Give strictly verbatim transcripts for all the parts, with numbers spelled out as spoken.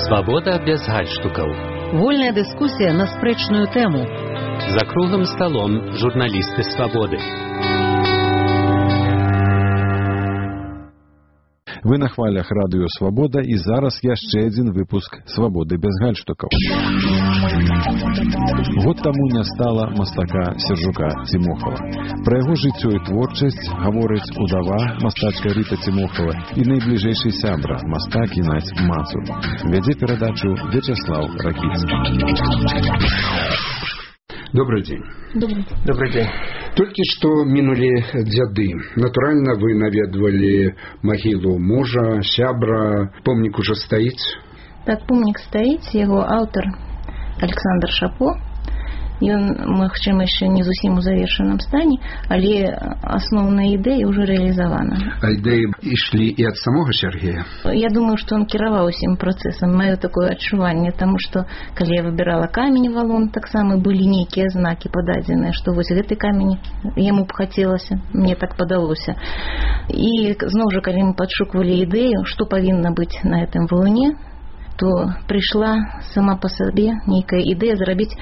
Свабода без гальштукаў. Вольная дыскусія на спрэчную тэму. За круглым сталом журналісты Свабоды. Вы на хвалях радыё Свабода, і зараз яшчэ адзін выпуск Свабоды без гальштукаў. Год таму не стала мастака Сержука Цімохава. Пра яго жыццё і творчасць гаворыць удава мастачка Рыта Цімохава і найбліжэйшы сябра мастак Геннадзь Мацур. Вядзе перадачу Вячеслав Ракіцкі. Добрый день. Добрый. Добрый день. Только что минули дзяды. Натурально вы наведывали могилу мужа, сябра. Помник уже стоит? Так, помник стоит. Его автор Александр Шапо. Ён, магчыма, яшчэ не зусім у завершаным стане, але асноўная ідэя ўжо рэалізавана. А ідэі ішлі і ад самога Сергея? Я думаю, што ён кіраваў усім працэсам. Маё такое адчуванне, таму што, калі я выбірала камень валун, таксама былі нейкія знакі пададзеныя, што вось гэты камень яму б хацелася, мне так падалося. І зноў жа, калі мы падшуквалі ідэю, што павінна быць на гэтым валуне, то прыйшла сама па сабе нейкая ідэя зрабіць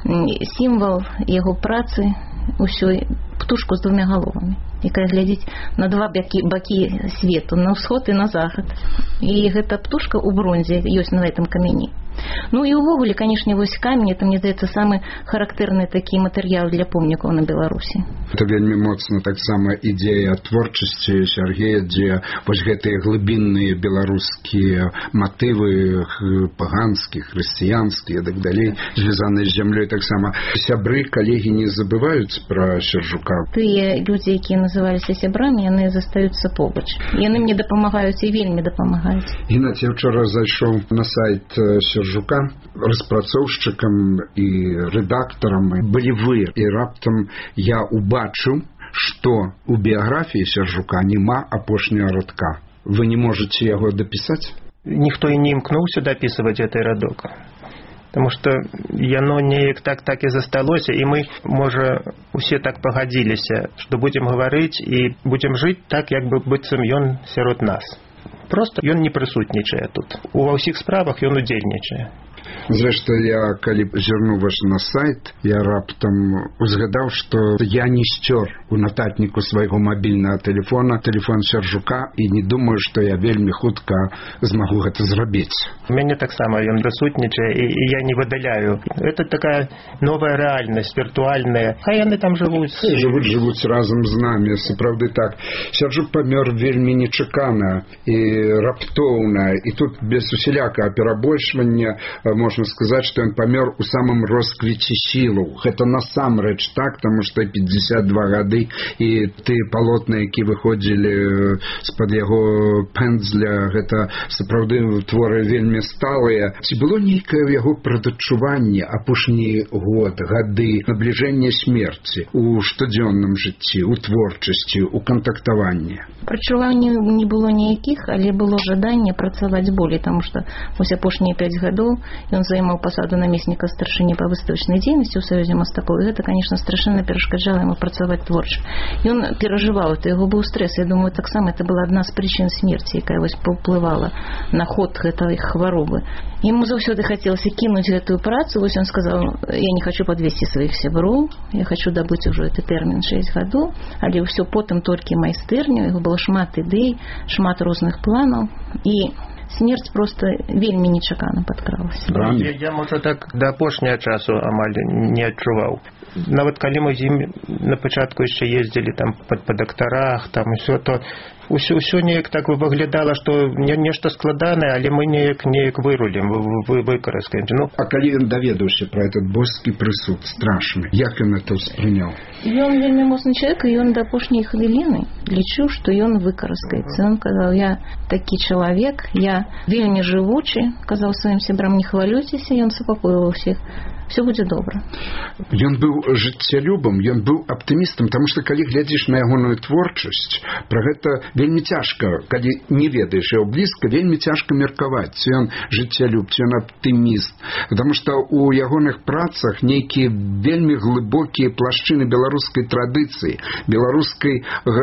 сімвал яго працы ўсёй птушку з двумя галовамі, якая глядзіць на два бакі, бакі свету, на ўсход і на захад. І гэта птушка ў бронзе ёсць на гэтым камені. Ну і ўвогуле, канешне, вось камень, это, мне здаецца, самы характэрны такі матэрыял для помнікаў на Беларусі. Это вельмі моцна таксама ідея творчасці Сергея, дзе вось гэтыя глыбінныя беларускія матывы паганскія, хрысціянскія і так далей, звязаныя з зямлёй таксама. Сябры, калегі не забываюць пра Сержука? Тыя людзі, якія называліся сябрамі, яны застаюцца побач. Яны мне дапамагаюць і вельмі дапамагаюць. Геннадзь, я вчора зайшоў на сайт Сержука, Жука, распрацоўшчыкам і рэдактарам былі вы, і раптам я убачыў, што у біяграфіі Сержука няма апошняга радка. Вы не можете яго дапісаць? Ніхто і не імкнуўся дапісваць гэты радок. Таму што яно неяк так так і засталося, і мы, можа, усе так пагадзіліся, што будзем гаварыць і будзем жыць так, як бы быццам ён сярод нас. Просто ён не прысутнічае тут. Ува ўсіх справах ён удзельнічае. Зрэшты, я, калі зірнуў ваш на сайт, я раптам узгадаў, што я не сцёр у нататніку свайго мабільнага тэлефона тэлефон Сержука і не думаю, што я вельмі хутка змагу гэта зрабіць. У мяне таксама ён прысутнічае, і, і я не выдаляю. Это такая новая рэальнасць, віртуальная. Хай яны там жывуць. Жывуць, жывуць разам з намі, сапраўды так. Сержук памёр вельмі нечакана і раптоўна, і тут без усялякага перабольшвання можна сказаць, што ён памёр у самым росквіце сілаў. Гэта насамрэч так, таму што пятьдесят два гады і тыя палотны, які выходзілі з-пад яго пэндзля, гэта сапраўды творы вельмі сталыя. Ці было нейкае ў яго прададчуванне апошні год, гады, набліжэнне смерці у штодзённым жыцці, у творчасці, у кантактаванні? Прадчуванне не было ніякіх, але было жаданне працаваць болей, таму што вось апошнія пяць гадоў ён займаў пасаду намесніка старшыні па выставачнай дзейнасці ў Саюзе мастакоў, і гэта, канешне, страшэнна перашкаджала яму працаваць творча. Ён перажываў, это яго быў стрэс. Я думаю, таксама это была адна з прычын смерці, якая вось паўплывала на ход гэтай хваробы. Ему заўсёды хацелася кінуць гэтую працу. Вось он сказаў: я не хочу подвесці сваіх сяброў, я хочу дабыць ужо гэты тэрмін шэсць гадоў, але ўсё потым толькі майстэрню. Яго было шмат ідэй, шмат розных планаў, і смерць просто вельмі нечакана падкралася. Я, я можа так да апошняга часу амаль не адчуваў. Нават калі мы з ім на пачатку яшчэ ездзілі там па, па дактарах, там усё, то усё, усё неяк так выглядала, што не, нешта складанае, але мы неяк неяк вырулім, вы, выкараскаем. Ну, а калі ён даведаўся пра этот боскі прысуд страшны, як ён это ўспрыняў? Ён вельмі моцны чалавек, і ён да апошняй хвіліны лічыў, што ён выкараскаецца. Ён казаў: я такі чалавек, я вельмі жывучы, казаў сваім сябрам, не хвалюйцеся, ён супакойваў усіх. все будзе добра. Ён быў жыццялюбам, ён быў аптымістам, таму што калі глядзіш на ягоную творчасць, пра гэта вельмі цяжка, калі не ведаеш яго блізка, вельмі цяжка меркаваць, ці ён жыццялюб, ці ён аптыміст, таму што у ягоных працах нейкія вельмі глыбокія плашчыны беларускай традыцыі, беларускай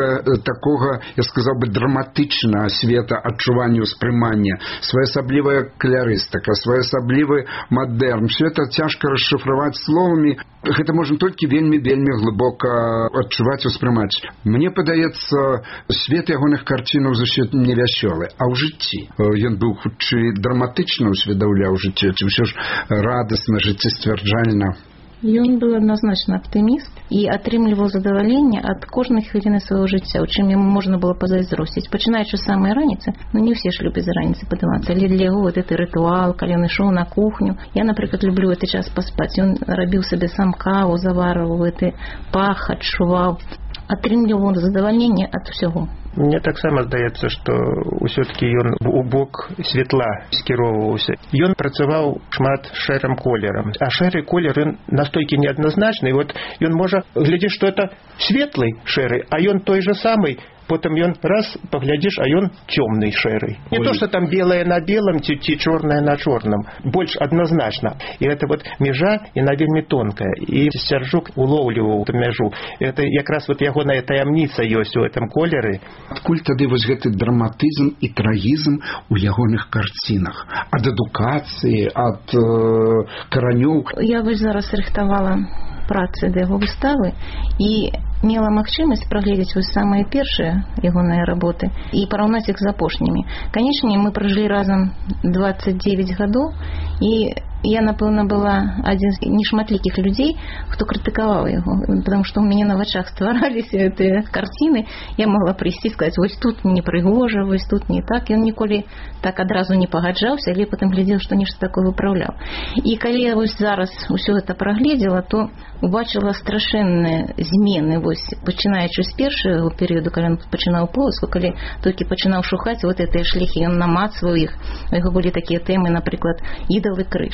такога, я сказаў бы, драматычнага света адчування ўспрымання, своеасаблівая калярыстыка, своеасаблівы мадэрн. Все это цяжка расшифраваць словамі. Гэта можна толькі вельмі-вельмі глыбока адчуваць, успрымаць. Мне падаецца, свет ягоных карцінаў зусім не вясёлы, а ў жыцці. Ён быў хутчэй драматычна усведамляў жыццё, ці ўсё ж радасна, жыццесцвярджальна. Ён быў адназначна аптыміст і атрымліваў задаваленне ад кожнай хвіліны свайго жыцця, у чым яму можна было пазайздросціць. Пачынаючы з самай раніцы, ну не ўсе ж любяць за раніцы падымацца, але для яго вот гэты рытуал, калі ён ішоў на кухню. Я, напрыклад, люблю гэты час паспаць. Ён рабіў сабе сам каву, заварваў гэты пах, адчуваў. Атрымліваў задавальненне ад усяго. Мне таксама здаецца, што ўсё-такі ён у бок светла скіроўваўся. Ён працаваў шмат шэрым колерам, а шэры колер ён настолькі неадназначны, вот ён можа глядзець, што это светлый шэры, а ён той же самый. Потым ён раз паглядзіш, а ён цёмны шэры. Не Ой. То, што там белае на белым ці, ці чорнае на чорным. Больш адназначна. І гэта вот межа, яна вельмі тонкая. І Сяржук улоўліваў эту мяжу. Это якраз вот ягоная таямніца ёсць у гэтым колеры. Адкуль тады вось гэты драматызм і трагізм у ягоных карцінах? Ад адукацыі, ад э, каранёў? Я вось зараз рыхтавала працы да яго выставы і мела магчымасць прагледзець вось самыя першыя ягоныя работы і параўнаць іх з апошнімі. Канечне, мы пражылі разам дваццаць дзевяць гадоў, і я, напэўна, была адзін з нешматлікіх людзей, хто крытыкаваў яго, потому што ў мяне на вачах ствараліся гэтыя карціны. Я могла прыйсці і сказаць, вось тут не прыгожа, вось тут не так. Ён ніколі так адразу не пагаджаўся, але потым глядзеў, што нешта такое выпраўляў. І калі я вось зараз усё гэта прагледзела, то убачыла страшэнныя змены, вось пачынаючы з першага перыяду, калі ён пачынаў поласку, калі толькі пачынаў шукаць вот гэтыя шляхі, ён намацваў іх. У яго былі такія тэмы, напрыклад, ідал і крыж.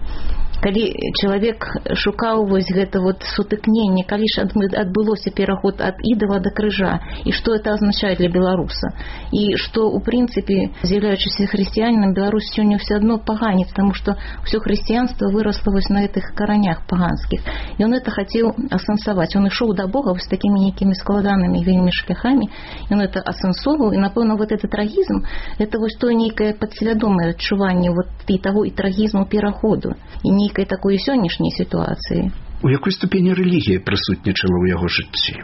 Калі чалавек шукаў вось гэта вот сутыкненне, калі ж адбылося пераход ад ідала да крыжа, і што это азначае для беларуса, і што, у прынцыпе, з'яўляючыся хрысціянінам, Беларусь сёння ўсё адно паганец, таму што ўсё хрысціянства вырасла вось на гэтых каранях паганскіх. Ён это хацеў асэнсаваць. Ён ішоў да Бога вось такімі нейкімі складанымі вельмі шляхамі. Ён это асэнсоўваў, і, напэўна, вот этот трагізм, это вось тое нейкае падсвядомае адчуванне вот і таго і трагізму пераходу, і нейкай такой сённяшняй сітуацыі. У якой ступені рэлігія прысутнічала ў яго жыцці?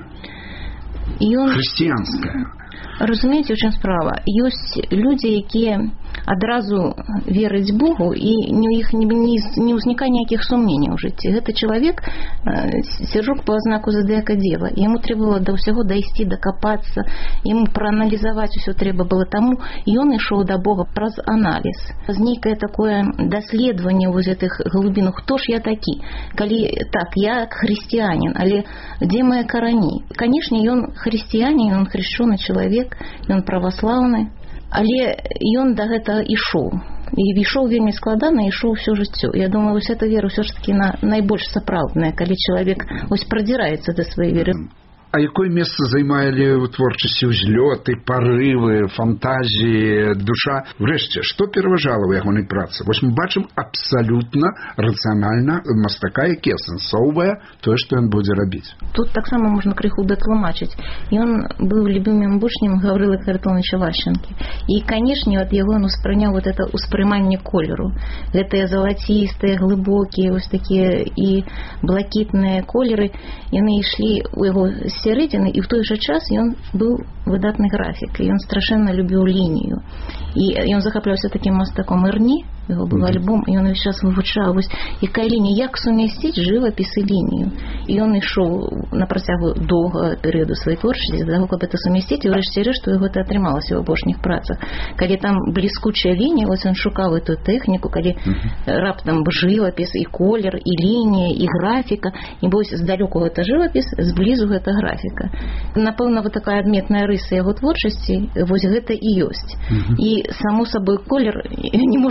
Ён... Хрысціянская. Разумееце, у чым справа? Ёсць людзі, якія адразу верыць Богу, і у іх не, не, не ўзнікае ніякіх сумненняў у жыцці. Гэты чалавек, Сяржук по знаку зодыака Дева, яму трэба было да ўсяго дайсці, дакапацца, яму прааналізаваць усё трэба было, таму ён ішоў да Бога праз аналіз. З нейкае такое даследаванне вось гэтых глыбін, хто ж я такі? Калі так, я хрысціянін, але дзе мае карані? Канешне, ён хрысціянін, ён хрышчоны чалавек, ён праваслаўны, але ён да гэтага ішоў. І ішоў вельмі складана, ішоў усё жыццё. Я думаю, вось эта вера ўсё ж такі на найбольш сапраўдная, калі чалавек вось прадзіраецца да сваёй веры. А якое месца займалі ў творчасці ўзлёты, парывы, фантазіі, душа? Врэшце, што пераважала ў ягонай працы? Вось мы бачым абсалютна рацыянальна мастака, які асэнсоўвае тое, што ён будзе рабіць. Тут таксама можна крыху датлумачыць. Ён быў любімым вучнем Гаврылы Харитоновича Ващенкі. І, канешне, ад яго ён успрыняў вот это ўспрыманне колеру. Гэтыя залацістыя, глыбокія, вось такія і блакітныя колеры, яны ішлі ў яго сярэдзіны, і ў той жа час ён быў выдатны графік, і ён страшэнна любіў лінію. І ён захапляўся такім мастаком Ірні, яго быў альбом, і ён увесь час вывучаў вось якая лінія, як сумясціць жывапіс і лінію. І ён ішоў на працягу доўгага перыяду сваёй творчасці для таго, каб это сумясціць, і ўрэшце рэшт у яго гэта атрымалася ў апошніх працах. Калі там бліскучая лінія, вось ён шукаў эту тэхніку, калі раптам жывапіс і колер, і лінія, і графіка, і вось здалёку гэта жывапіс, зблізу гэта графіка. Напэўна, вот такая адметная рыса яго творчасці, вось гэта і ёсць. І, само сабой, колер не можа быць рацыянальным.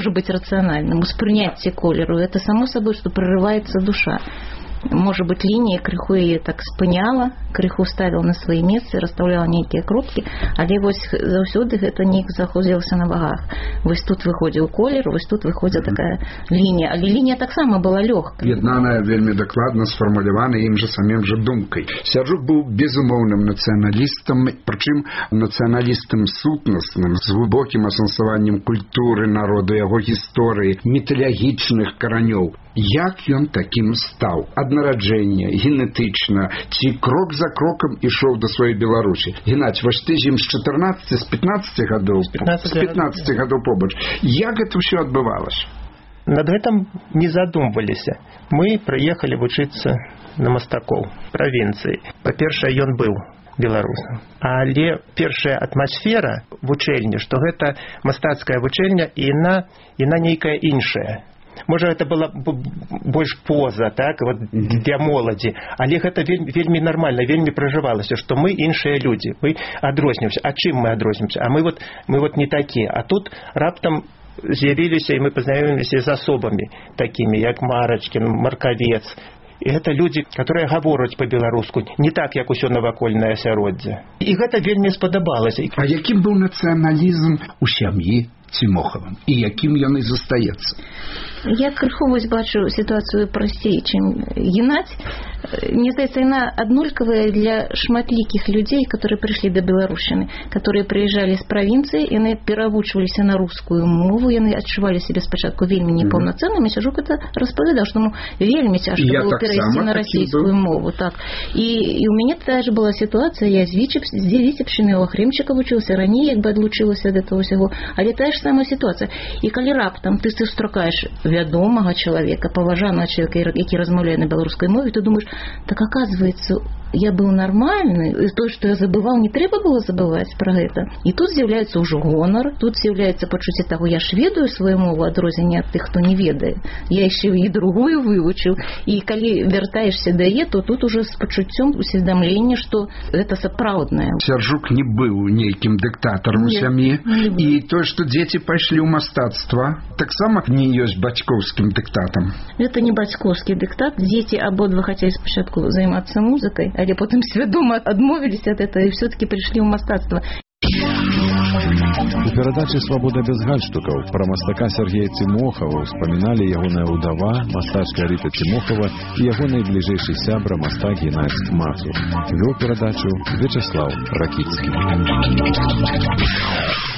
эмоцыянальным успрыняцці колеру. Это само собой, что прорываецца душа. Может быть, лінія крыху яе так спыняла, крыху ставіла на свае месцы, расстаўляла нейкія кропкі, але вось заўсёды гэта неяк заходзілася на вагах. Вось тут выходзіў колер, вось тут выходзіла такая лінія, але лінія таксама была лёгкая. Яднаная вельмі дакладна сфармулявана ім жа самім жа думкай. Сяржук быў безумоўным нацыяналістам, прычым нацыяналістам сутнасным, з глыбокім асэнсаваннем культуры народу, яго гісторыі, міталагічных каранёў. Як ён такім стаў? Ад нараджэння, генетычна, ці крок за крокам ішоў да сваёй Беларусі? Геннадзь, вось ты з ім з чатырнаццаці, з пятнаццаці гадоў, з пятнаццаці гадоў побач. Як гэта ўсё адбывалася? Над гэтым не задумваліся. Мы прыехалі вучыцца на мастакоў правінцыі. Па-першае, ён быў беларусам. Але першая атмасфера вучэльні, што гэта мастацкая вучэльня, і яна, яна нейкая іншая. Можа, гэта была больш поза, так, вот, для моладзі, але гэта вельмі, вельмі нармальна, вельмі пражывалася, што мы іншыя людзі, мы адрознімся. А чым мы адрознімся? А мы вот, мы вот не такія. А тут раптам з'явіліся, і мы пазнаёміліся з асобамі такімі, як Марачкін, Маркавец. І гэта людзі, которые гавораць па-беларуску, не так, як усё навакольнае асяроддзе. І гэта вельмі спадабалася. А якім быў нацыяналізм у сям'і Цімохавым, і якім ён і застаецца? Я крыху вось бачу сітуацыю прасцей, чым Геннадзь. Мне здаецца, яна аднолькавая для шматлікіх людзей, которые прыйшлі да Беларушчыны, которые прыязджалі з правінцыі, яны перавучваліся на рускую мову, яны адчувалі сябе спачатку вельмі непаўнацэннымі. Сяржук это распавядаў, што ему вельмі цяжка было перайсці на расійскую мову. Так. І, і у мяне тая ж была сітуацыя, я з Віцебшчыны у Ахрымчыка вучылася, раней як бы адлучылася ад этого ўсяго, але тая ж самая сітуацыя. І калі раптам ты сустракаеш вядомага чалавека, паважанага чалавека, які размаўляе на беларускай мове, ты думаеш, так оказывается, я был нормальный, и то, что я забывал, не трэба было забывать про гэта. И тут з'яўляецца ўжо гонар, тут з'яўляецца пачуцце таго, я ж ведаю сваю мову, адрозненне ад тых, хто не ведае. Я яшчэ і другую вывучыў. І калі вяртаешся да яе, то тут уже з пачуццём усведамлення, што гэта сапраўднае. Сяржук не быў нейкім дыктатарам у сям'і, і то, што дзеці пайшлі ў мастацтва, таксама не ёсць бацькоўскім дыктатам. Гэта не бацькоўскі дыктат. Дзеці абодва хацелі спачатку займацца музыкай, але потым свядома адмовіліся ад этого і все-таки прыйшлі ў мастацтва. У перадачы «Свабода без гальштукаў» пра мастака Сергея Цімохава ўспаміналі ягоная ўдава, мастачка Рыта Цімохава і яго найбліжэйшы сябра, мастак Геннадзь Мацур. Вёў перадачу Вячеслав Ракіцкі.